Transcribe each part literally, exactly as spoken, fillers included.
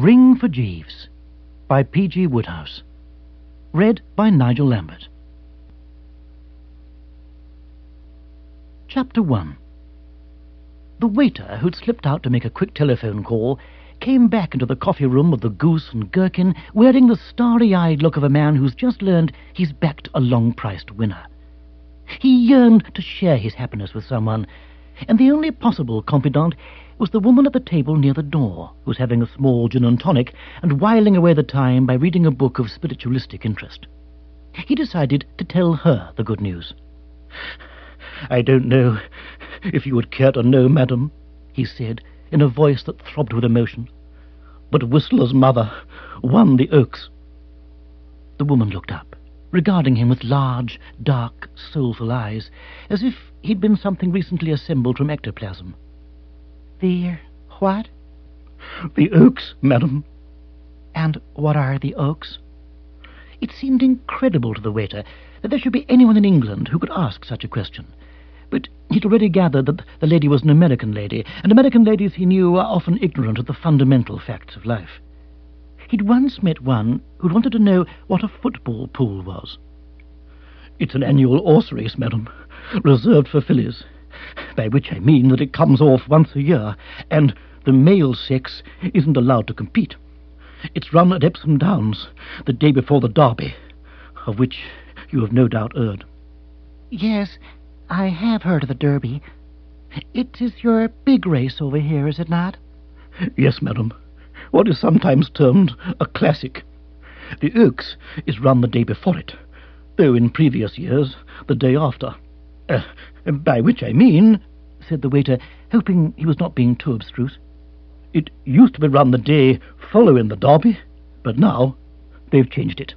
Ring for Jeeves by P G Woodhouse. Read by Nigel Lambert. Chapter one. The waiter, who'd slipped out to make a quick telephone call, came back into the coffee room of the Goose and Gherkin wearing the starry-eyed look of a man who's just learned he's backed a long-priced winner. He yearned to share his happiness with someone, and the only possible confidant was the woman at the table near the door, who was having a small gin and tonic and whiling away the time by reading a book of spiritualistic interest. He decided to tell her the good news. "I don't know if you would care to know, madam," he said, in a voice that throbbed with emotion, "but Whistler's mother won the Oaks." The woman looked up, regarding him with large, dark, soulful eyes, as if he'd been something recently assembled from ectoplasm. "The what?" "The Oaks, madam." "And what are the Oaks?" It seemed incredible to the waiter that there should be anyone in England who could ask such a question, but he'd already gathered that the lady was an American lady, and American ladies, he knew, are often ignorant of the fundamental facts of life. He'd once met one who'd wanted to know what a football pool was. "It's an annual horse race, madam, reserved for fillies, by which I mean that it comes off once a year, and the male sex isn't allowed to compete. It's run at Epsom Downs, the day before the Derby, of which you have no doubt heard." "Yes, I have heard of the Derby. It is your big race over here, is it not?" "Yes, madam. What is sometimes termed a classic. The Oaks is run the day before it, though in previous years the day after. Uh, by which I mean," said the waiter, hoping he was not being too abstruse, "it used to be run the day following the Derby, but now they've changed it."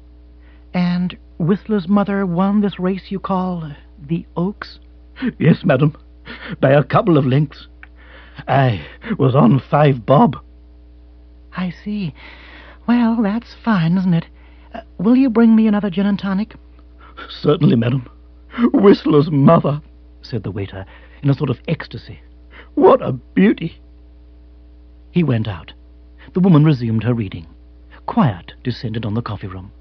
"And Whistler's mother won this race you call the Oaks?" "Yes, madam, by a couple of lengths. I was on five bob." "I see. Well, that's fine, isn't it? Uh, will you bring me another gin and tonic?" "Certainly, madam. Whistler's mother," said the waiter, in a sort of ecstasy. "What a beauty!" He went out. The woman resumed her reading. Quiet descended on the coffee room.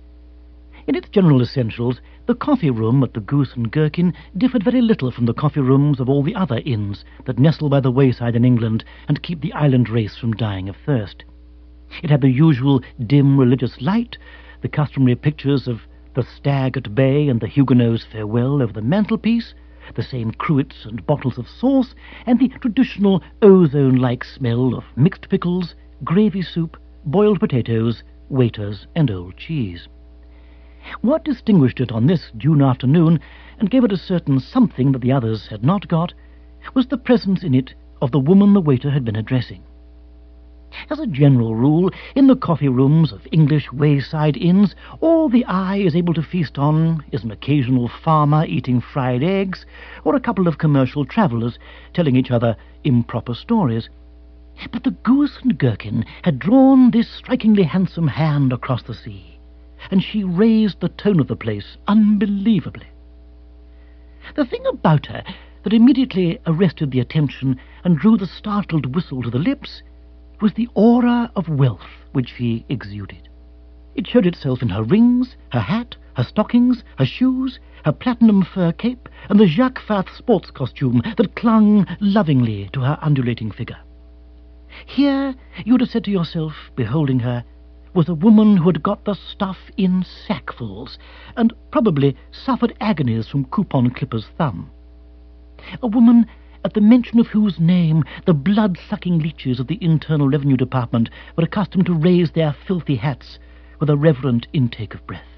In its general essentials, the coffee room at the Goose and Gherkin differed very little from the coffee rooms of all the other inns that nestle by the wayside in England and keep the island race from dying of thirst. It had the usual dim religious light, the customary pictures of the Stag at Bay and the Huguenot's Farewell over the mantelpiece, the same cruets and bottles of sauce, and the traditional ozone-like smell of mixed pickles, gravy soup, boiled potatoes, waiters, and old cheese. What distinguished it on this June afternoon, and gave it a certain something that the others had not got, was the presence in it of the woman the waiter had been addressing. As a general rule, in the coffee rooms of English wayside inns, all the eye is able to feast on is an occasional farmer eating fried eggs, or a couple of commercial travellers telling each other improper stories. But the Goose and Gherkin had drawn this strikingly handsome hand across the sea, and she raised the tone of the place unbelievably. The thing about her that immediately arrested the attention and drew the startled whistle to the lips was the aura of wealth which she exuded. It showed itself in her rings, her hat, her stockings, her shoes, her platinum fur cape, and the Jacques Fath sports costume that clung lovingly to her undulating figure. Here, you would have said to yourself, beholding her, was a woman who had got the stuff in sackfuls, and probably suffered agonies from coupon clipper's thumb. A woman at the mention of whose name the blood-sucking leeches of the Internal Revenue Department were accustomed to raise their filthy hats with a reverent intake of breath.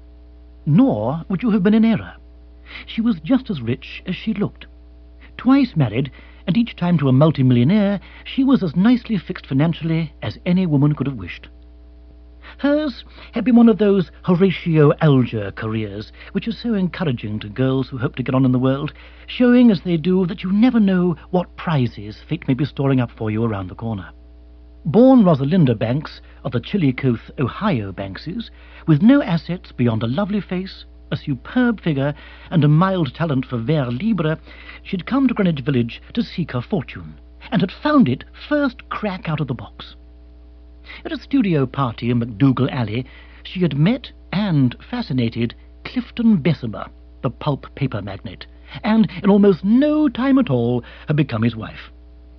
Nor would you have been in error. She was just as rich as she looked. Twice married, and each time to a multimillionaire, she was as nicely fixed financially as any woman could have wished. Hers had been one of those Horatio Alger careers which are so encouraging to girls who hope to get on in the world, showing as they do that you never know what prizes fate may be storing up for you around the corner. Born Rosalinda Banks of the Chillicothe, Ohio Bankses, with no assets beyond a lovely face, a superb figure, and a mild talent for vers libre, she'd come to Greenwich Village to seek her fortune, and had found it first crack out of the box. At a studio party in MacDougall Alley, she had met and fascinated Clifton Bessemer, the pulp paper magnate, and in almost no time at all had become his wife.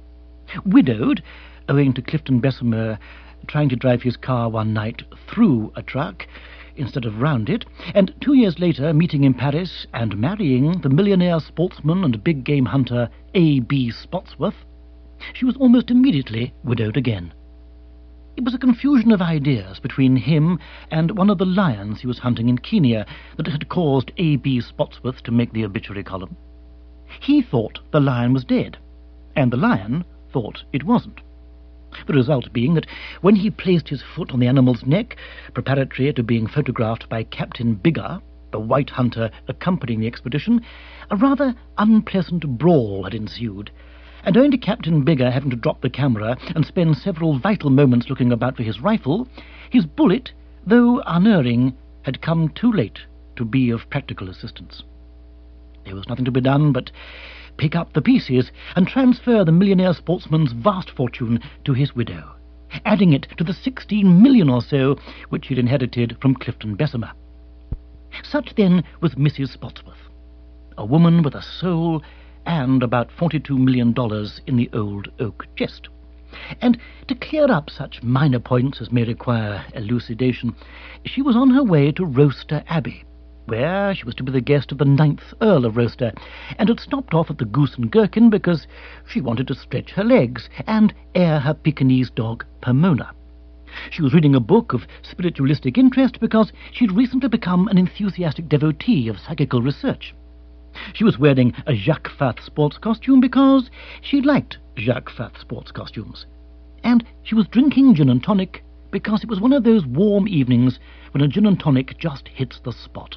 Widowed, owing to Clifton Bessemer trying to drive his car one night through a truck instead of round it, and two years later meeting in Paris and marrying the millionaire sportsman and big game hunter A B Spotsworth, she was almost immediately widowed again. It was a confusion of ideas between him and one of the lions he was hunting in Kenya that had caused A B Spotsworth to make the obituary column. He thought the lion was dead, and the lion thought it wasn't. The result being that when he placed his foot on the animal's neck, preparatory to being photographed by Captain Biggar, the white hunter accompanying the expedition, a rather unpleasant brawl had ensued, and owing to Captain Biggar having to drop the camera and spend several vital moments looking about for his rifle, his bullet, though unerring, had come too late to be of practical assistance. There was nothing to be done but pick up the pieces and transfer the millionaire sportsman's vast fortune to his widow, adding it to the sixteen million or so which he'd inherited from Clifton Bessemer. Such, then, was Missus Spotsworth, a woman with a soul and about forty-two million dollars in the old oak chest. And to clear up such minor points as may require elucidation, she was on her way to Roaster Abbey, where she was to be the guest of the ninth Earl of Roaster, and had stopped off at the Goose and Gherkin because she wanted to stretch her legs and air her Pekingese dog Pomona. She was reading a book of spiritualistic interest because she'd recently become an enthusiastic devotee of psychical research. She was wearing a Jacques Fath sports costume because she liked Jacques Fath sports costumes. And she was drinking gin and tonic because it was one of those warm evenings when a gin and tonic just hits the spot.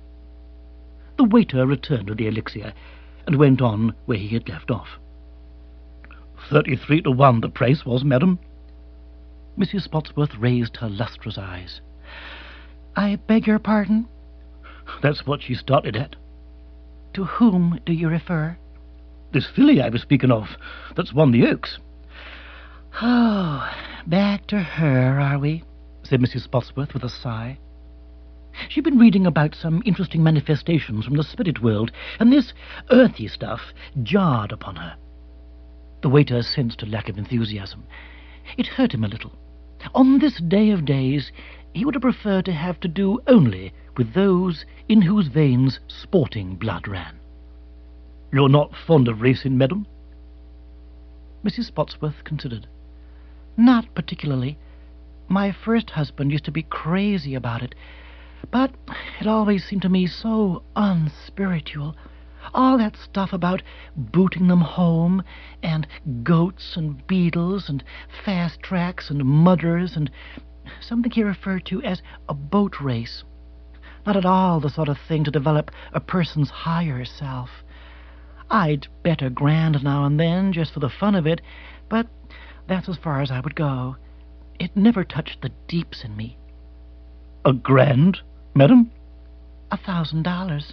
The waiter returned with the elixir and went on where he had left off. Thirty-three to one the price was, madam. Missus Spotsworth raised her lustrous eyes. I beg your pardon? That's what she started at. To whom do you refer? This filly I was speaking of, that's won the Oaks. Oh, back to her, are we? Said Missus Spotsworth with a sigh. She'd been reading about some interesting manifestations from the spirit world, and this earthy stuff jarred upon her. The waiter sensed a lack of enthusiasm. It hurt him a little. On this day of days, he would have preferred to have to do only with those in whose veins sporting blood ran. You're not fond of racing, madam? Missus Spotsworth considered. Not particularly. My first husband used to be crazy about it, but it always seemed to me so unspiritual. All that stuff about booting them home, and goats and beetles, and fast tracks and mudders, and something he referred to as a boat race. Not at all the sort of thing to develop a person's higher self. I'd bet a grand now and then, just for the fun of it, but that's as far as I would go. It never touched the deeps in me. A grand, madam? A thousand dollars.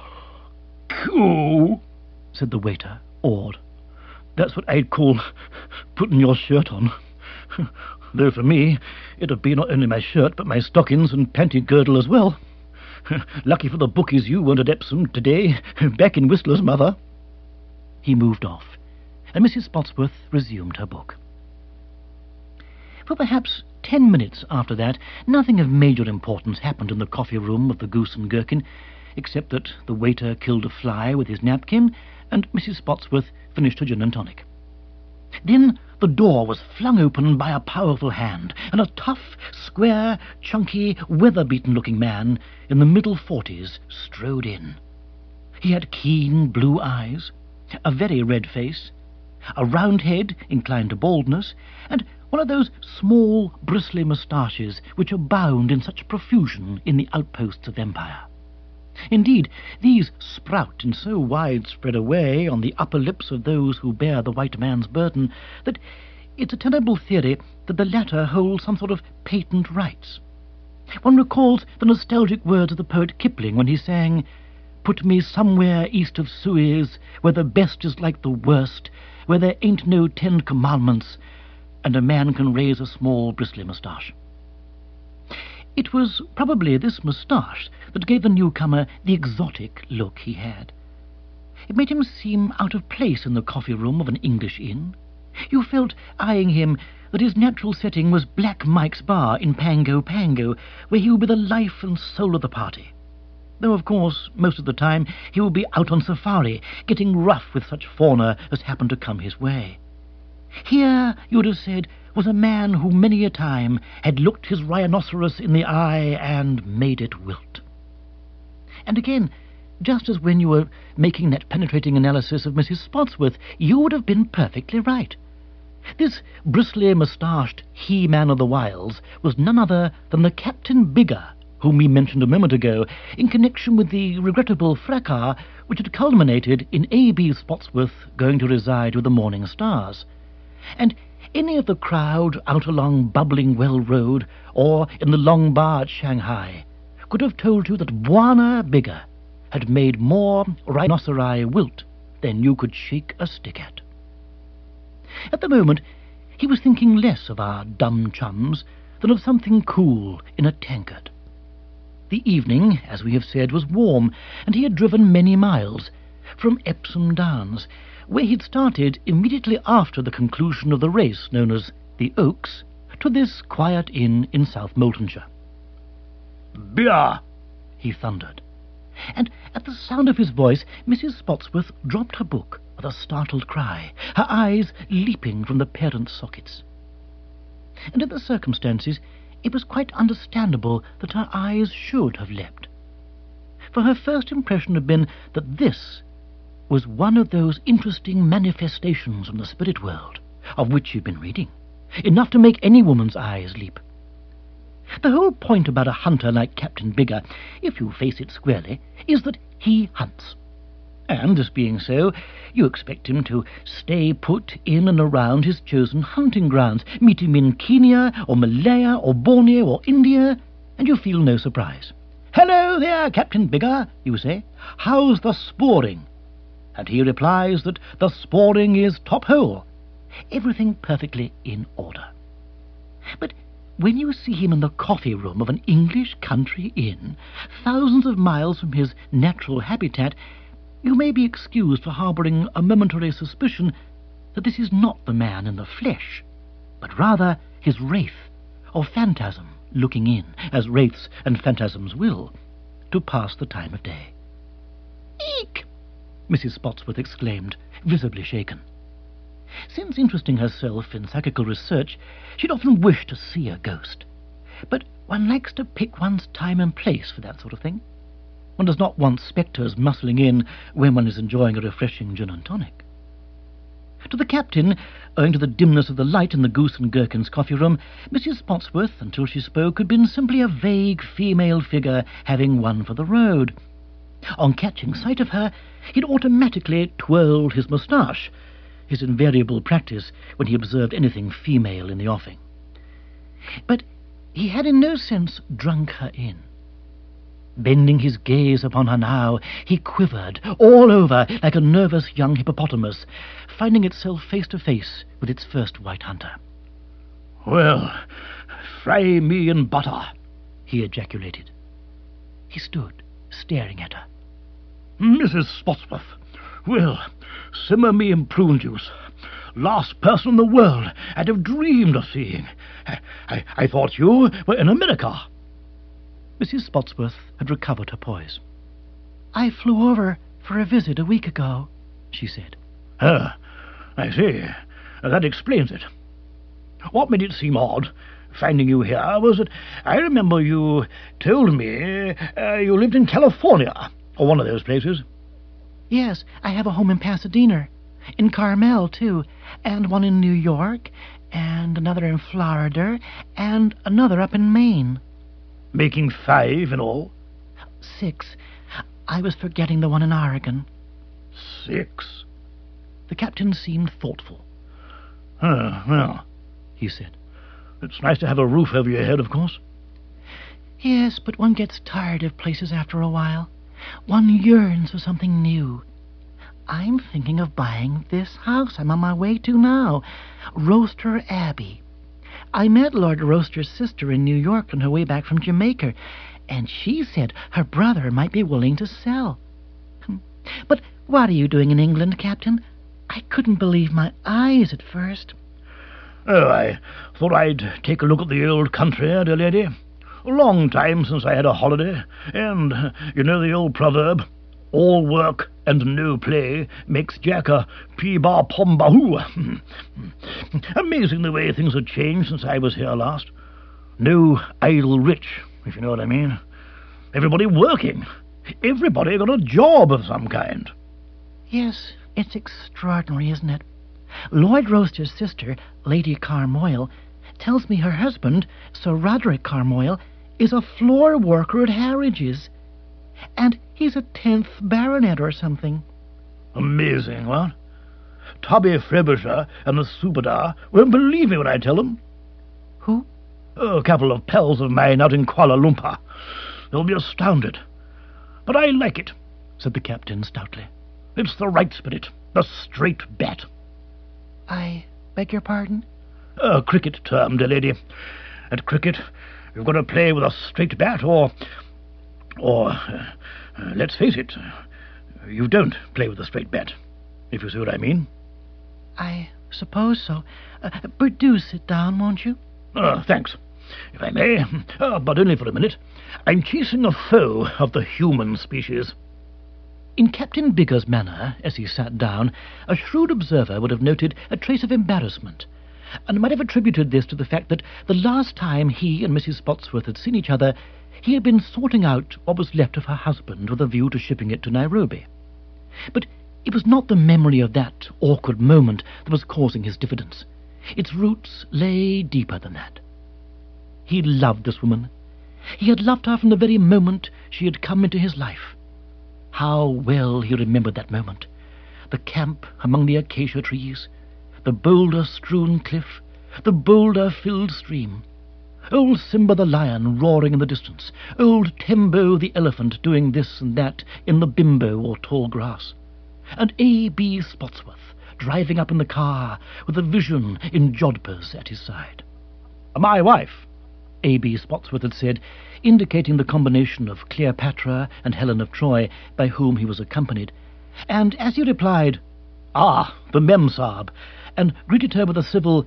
Cool, said the waiter, awed. That's what I'd call putting your shirt on. Though for me, it'd be not only my shirt, but my stockings and panty girdle as well. Lucky for the bookies you weren't at Epsom today, back in Whistler's mother. He moved off, and Missus Spotsworth resumed her book. For perhaps ten minutes after that, nothing of major importance happened in the coffee-room of the Goose and Gherkin, except that the waiter killed a fly with his napkin, and Missus Spotsworth finished her gin and tonic. Then the door was flung open by a powerful hand, and a tough, square, chunky, weather-beaten-looking man in the middle forties strode in. He had keen blue eyes, a very red face, a round head inclined to baldness, and one of those small, bristly moustaches which abound in such profusion in the outposts of empire. Indeed, these sprout in so widespread a way on the upper lips of those who bear the white man's burden that it's a tenable theory that the latter hold some sort of patent rights. One recalls the nostalgic words of the poet Kipling when he sang, "Put me somewhere east of Suez, where the best is like the worst, where there ain't no Ten Commandments, and a man can raise a small bristly moustache. It was probably this moustache that gave the newcomer the exotic look he had. It made him seem out of place in the coffee-room of an English inn. You felt, eyeing him, that his natural setting was Black Mike's bar in Pango Pango, where he would be the life and soul of the party. Though, of course, most of the time he would be out on safari, getting rough with such fauna as happened to come his way. Here, you would have said, was a man who many a time had looked his rhinoceros in the eye and made it wilt. And again, just as when you were making that penetrating analysis of Missus Spotsworth, you would have been perfectly right. This bristly moustached he-man of the wilds was none other than the Captain Bigger, whom we mentioned a moment ago, in connection with the regrettable fracas which had culminated in A B Spotsworth going to reside with the Morning Stars. And any of the crowd out along Bubbling Well Road, or in the Long Bar at Shanghai, could have told you that Bwana Bigger had made more rhinoceri wilt than you could shake a stick at. At the moment, he was thinking less of our dumb chums than of something cool in a tankard. The evening, as we have said, was warm, and he had driven many miles, from Epsom Downs, where he'd started immediately after the conclusion of the race known as the Oaks, to this quiet inn in South Moultonshire. "Beer!" he thundered. And at the sound of his voice, Missus Spotsworth dropped her book with a startled cry, her eyes leaping from the parent sockets. And in the circumstances, it was quite understandable that her eyes should have leapt. For her first impression had been that this was one of those interesting manifestations from the spirit world of which you've been reading, enough to make any woman's eyes leap. The whole point about a hunter like Captain Bigger, if you face it squarely, is that he hunts. And, this being so, you expect him to stay put in and around his chosen hunting grounds, meet him in Kenya or Malaya or Borneo or India, and you feel no surprise. "Hello there, Captain Bigger," you say. "How's the sporing?" And he replies that the sporing is top hole. Everything perfectly in order. But when you see him in the coffee-room of an English country inn, thousands of miles from his natural habitat, you may be excused for harbouring a momentary suspicion that this is not the man in the flesh, but rather his wraith or phantasm looking in, as wraiths and phantasms will, to pass the time of day. "Eek!" Missus Spotsworth exclaimed, visibly shaken. Since interesting herself in psychical research, she'd often wished to see a ghost. But one likes to pick one's time and place for that sort of thing. One does not want spectres muscling in when one is enjoying a refreshing gin and tonic. To the captain, owing to the dimness of the light in the Goose and Gherkin's coffee-room, Missus Spotsworth, until she spoke, had been simply a vague female figure having one for the road. On catching sight of her, he'd automatically twirled his moustache, his invariable practice when he observed anything female in the offing. But he had in no sense drunk her in. Bending his gaze upon her now, he quivered all over like a nervous young hippopotamus, finding itself face to face with its first white hunter. "Well, fry me in butter," he ejaculated. He stood, staring at her. "Missus Spotsworth, well, simmer me in prune juice. Last person in the world I'd have dreamed of seeing. I, I, I thought you were in America." Missus Spotsworth had recovered her poise. "I flew over for a visit a week ago," she said. "Ah, I see. That explains it. What made it seem odd, finding you here, was that I remember you told me uh, you lived in California, or one of those places." "Yes, I have a home in Pasadena, in Carmel, too, and one in New York, and another in Florida, and another up in Maine." "Making five in all?" "Six. I was forgetting the one in Oregon." "Six?" The captain seemed thoughtful. "Ah, well," he said, "it's nice to have a roof over your head, of course." "Yes, but one gets tired of places after a while. One yearns for something new. I'm thinking of buying this house I'm on my way to now, Roaster Abbey. I met Lord Roaster's sister in New York on her way back from Jamaica, and she said her brother might be willing to sell. But what are you doing in England, Captain? I couldn't believe my eyes at first. Oh, I thought I'd take a look at the old country, dear lady. A long time since I had a holiday, and you know the old proverb, all work and no play makes Jack a P-bar-pom-bahoo. Amazing the way things have changed since I was here last. No idle rich, if you know what I mean. Everybody working. Everybody got a job of some kind. Yes, it's extraordinary, isn't it? Lord Roaster's sister, Lady Carmoyle, tells me her husband, Sir Roderick Carmoyle, is a floor worker at Harridge's, and he's a tenth baronet or something. Amazing, what? Tubby Frobisher and the Subadar won't believe me when I tell them. Who? Oh, a couple of pals of mine out in Kuala Lumpur. They'll be astounded. But I like it, said the captain stoutly. It's the right spirit, the straight bat. I beg your pardon? A cricket term, dear lady. At cricket, you've got to play with a straight bat, or... or... Uh, uh, let's face it, uh, you don't play with a straight bat, if you see what I mean. I suppose so. Uh, but do sit down, won't you? Uh, thanks. If I may, uh, but only for a minute. I'm chasing a foe of the human species. In Captain Bigger's manner, as he sat down, a shrewd observer would have noted a trace of embarrassment, and might have attributed this to the fact that the last time he and Missus Spotsworth had seen each other, he had been sorting out what was left of her husband with a view to shipping it to Nairobi. But it was not the memory of that awkward moment that was causing his diffidence. Its roots lay deeper than that. He loved this woman. He had loved her from the very moment she had come into his life. How well he remembered that moment. The camp among the acacia trees, the boulder-strewn cliff, the boulder-filled stream, old Simba the lion roaring in the distance, old Tembo the elephant doing this and that in the bimbo or tall grass, and A B Spotsworth driving up in the car with a vision in jodhpurs at his side. "My wife," A B Spotsworth had said, indicating the combination of Cleopatra and Helen of Troy by whom he was accompanied, and as he replied, "Ah, the Memsahib," and greeted her with a civil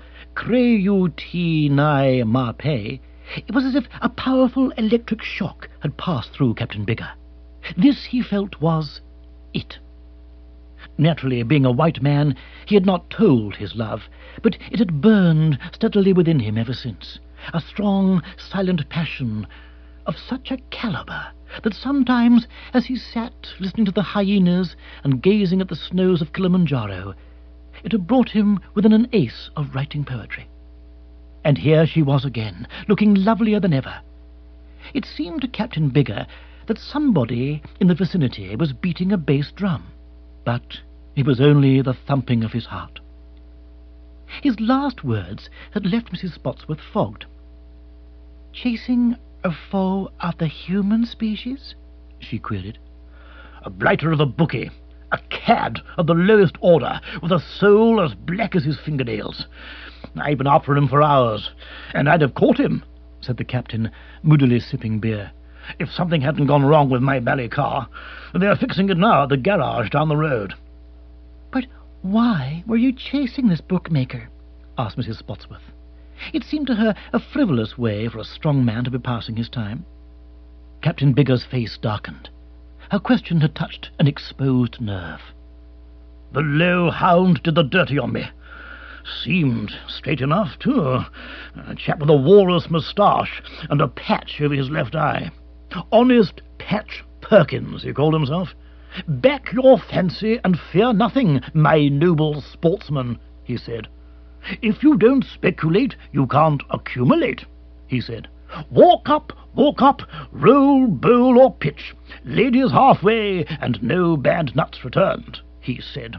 "Creu-ti nai ma pe," it was as if a powerful electric shock had passed through Captain Bigger. This, he felt, was it. Naturally, being a white man, he had not told his love, but it had burned steadily within him ever since, a strong, silent passion of such a calibre that sometimes, as he sat listening to the hyenas and gazing at the snows of Kilimanjaro, it had brought him within an ace of writing poetry. And here she was again, looking lovelier than ever. It seemed to Captain Bigger that somebody in the vicinity was beating a bass drum, but it was only the thumping of his heart. His last words had left Missus Spotsworth fogged. "Chasing a foe of the human species?" she queried. "A blighter of a bookie, a cad of the lowest order, with a soul as black as his fingernails. I've been after him for hours, and I'd have caught him," said the captain, moodily sipping beer, "if something hadn't gone wrong with my bally car. They're fixing it now at the garage down the road." "But why were you chasing this bookmaker?" asked Missus Spotsworth. It seemed to her a frivolous way for a strong man to be passing his time. Captain Bigger's face darkened. Her question had touched an exposed nerve. "The low hound did the dirty on me. Seemed straight enough, too. A chap with a walrus moustache and a patch over his left eye. Honest Patch Perkins, he called himself. 'Back your fancy and fear nothing, my noble sportsman,' he said. 'If you don't speculate, you can't accumulate,' he said. 'Walk up, walk up, roll, bowl, or pitch. Ladies halfway, and no bad nuts returned,' he said.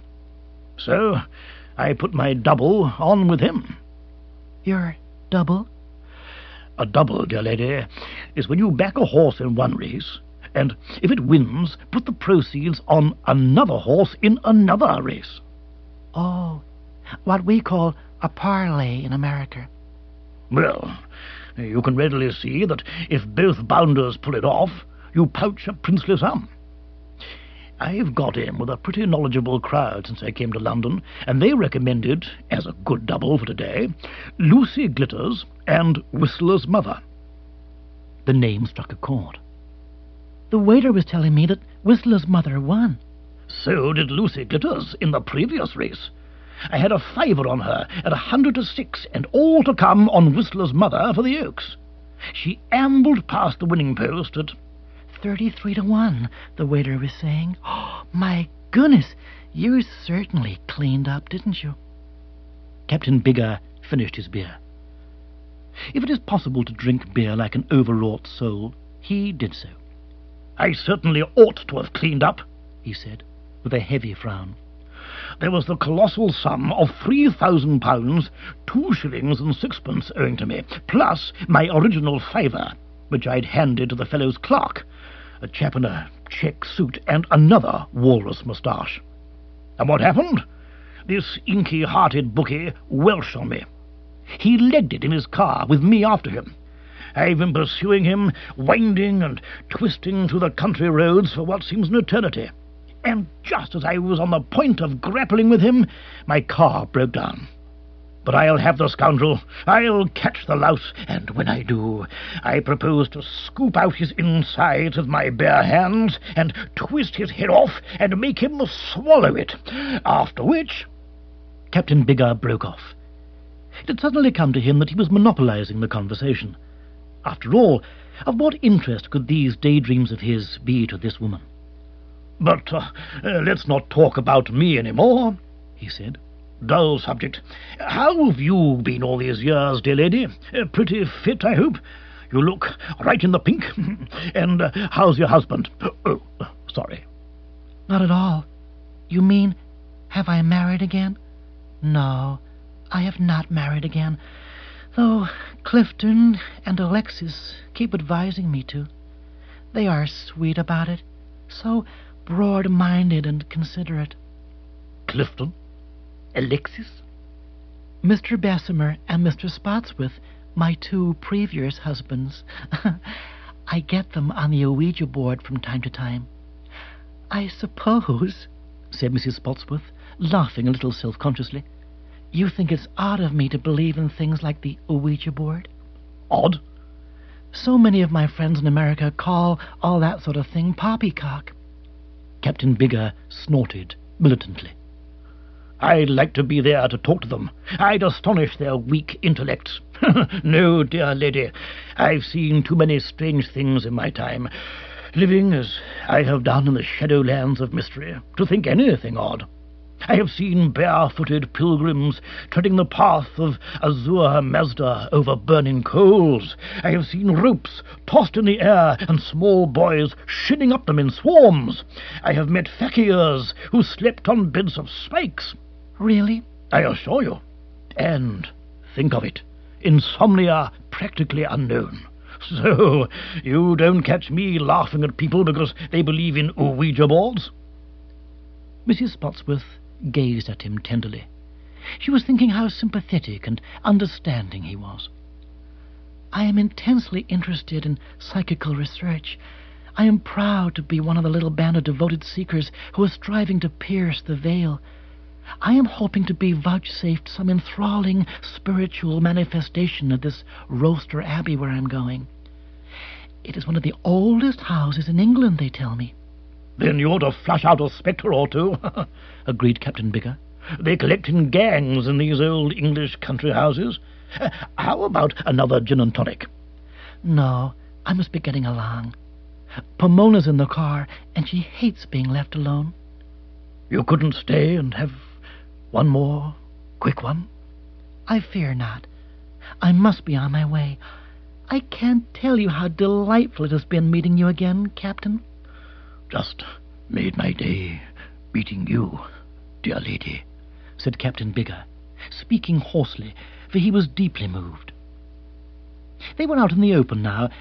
So I put my double on with him." "Your double?" "A double, dear lady, is when you back a horse in one race, and if it wins, put the proceeds on another horse in another race. Oh, what we call a parlay in America. Well, you can readily see that if both bounders pull it off, you pouch a princely sum. I've got in with a pretty knowledgeable crowd since I came to London, and they recommended, as a good double for today, Lucy Glitters and Whistler's Mother. The name struck a chord. The waiter was telling me that Whistler's Mother won. So did Lucy Glitters in the previous race. I had a fiver on her at a hundred to six, and all to come on Whistler's Mother for the Oaks. She ambled past the winning post at Thirty-three to one, the waiter was saying. Oh, my goodness, you certainly cleaned up, didn't you? Captain Bigger finished his beer. If it is possible to drink beer like an overwrought soul, he did so. I certainly ought to have cleaned up, he said, with a heavy frown. There was the colossal sum of three thousand pounds, two shillings and sixpence owing to me, plus my original fiver, which I'd handed to the fellow's clerk, a chap in a check suit and another walrus moustache. And what happened? This inky-hearted bookie welched on me. He legged it in his car, with me after him. I've been pursuing him, winding and twisting through the country roads for what seems an eternity. And just as I was on the point of grappling with him, my car broke down. But I'll have the scoundrel. I'll catch the louse, and when I do, I propose to scoop out his insides with my bare hands and twist his head off and make him swallow it. After which... Captain Bigger broke off. It had suddenly come to him that he was monopolizing the conversation. After all, of what interest could these daydreams of his be to this woman? But uh, uh, let's not talk about me any more, he said. Dull subject. How have you been all these years, dear lady? Uh, pretty fit, I hope. You look right in the pink. And uh, how's your husband? Oh, sorry. Not at all. You mean, have I married again? No, I have not married again, though Clifton and Alexis keep advising me to. They are sweet about it, so broad-minded and considerate. Clifton? Alexis? Mister Bessemer and Mister Spotsworth, my two previous husbands. I get them on the Ouija board from time to time. I suppose, said Missus Spotsworth, laughing a little self-consciously, you think it's odd of me to believe in things like the Ouija board? Odd? So many of my friends in America call all that sort of thing poppycock. Captain Bigger snorted militantly. I'd like to be there to talk to them. I'd astonish their weak intellects. No, dear lady, I've seen too many strange things in my time, living as I have done in the shadowlands of mystery, to think anything odd. I have seen barefooted pilgrims treading the path of Azure Mazda over burning coals. I have seen ropes tossed in the air and small boys shinning up them in swarms. I have met fakirs who slept on beds of spikes. Really? I assure you. And, think of it, insomnia practically unknown. So, you don't catch me laughing at people because they believe in Ouija boards? Missus Spotsworth gazed at him tenderly. She was thinking how sympathetic and understanding he was. I am intensely interested in psychical research. I am proud to be one of the little band of devoted seekers who are striving to pierce the veil. I am hoping to be vouchsafed some enthralling spiritual manifestation of this Roaster Abbey where I'm going. It is one of the oldest houses in England, they tell me. Then you ought to flush out a spectre or two, agreed Captain Bigger. They collect in gangs in these old English country houses. Uh, how about another gin and tonic? No, I must be getting along. Pomona's in the car, and she hates being left alone. You couldn't stay and have one more quick one? I fear not. I must be on my way. I can't tell you how delightful it has been meeting you again, Captain. Just made my day meeting you, dear lady, said Captain Bigger, speaking hoarsely, for he was deeply moved. They were out in the open now,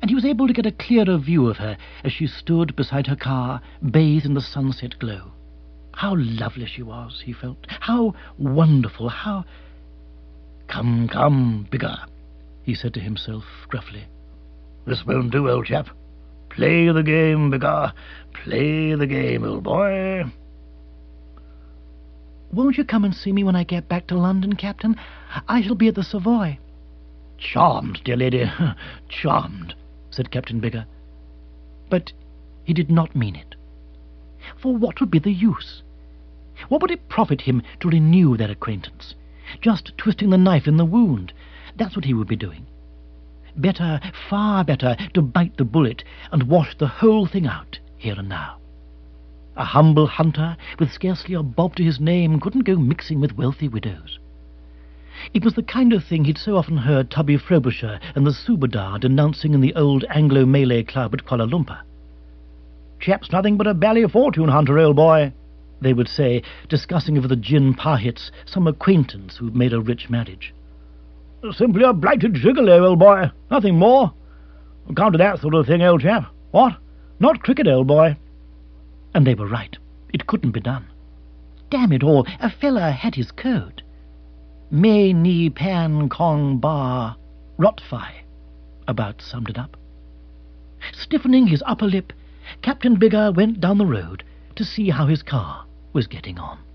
and he was able to get a clearer view of her as she stood beside her car, bathed in the sunset glow. How lovely she was, he felt. How wonderful, how... "Come, come, Bigger," he said to himself gruffly. "This won't do, old chap. Play the game, Bigger. Play the game, old boy." "Won't you come and see me when I get back to London, Captain? I shall be at the Savoy." "Charmed, dear lady, charmed," said Captain Bigger. But he did not mean it. For what would be the use? What would it profit him to renew their acquaintance? Just twisting the knife in the wound. That's what he would be doing. Better, far better, to bite the bullet and wash the whole thing out, here and now. A humble hunter, with scarcely a bob to his name, couldn't go mixing with wealthy widows. It was the kind of thing he'd so often heard Tubby Frobisher and the Subadar denouncing in the old Anglo-Malay club at Kuala Lumpur. "Chap's nothing but a bally fortune hunter, old boy," they would say, discussing over the gin pahits some acquaintance who'd made a rich marriage. "Simply a blighted gigolo, old boy, nothing more. Can't do that sort of thing, old chap. What? Not cricket, old boy." And they were right. It couldn't be done. Damn it all, a fella had his code. Me ni pan kong ba rotfi about summed it up. Stiffening his upper lip, Captain Bigger went down the road to see how his car was getting on.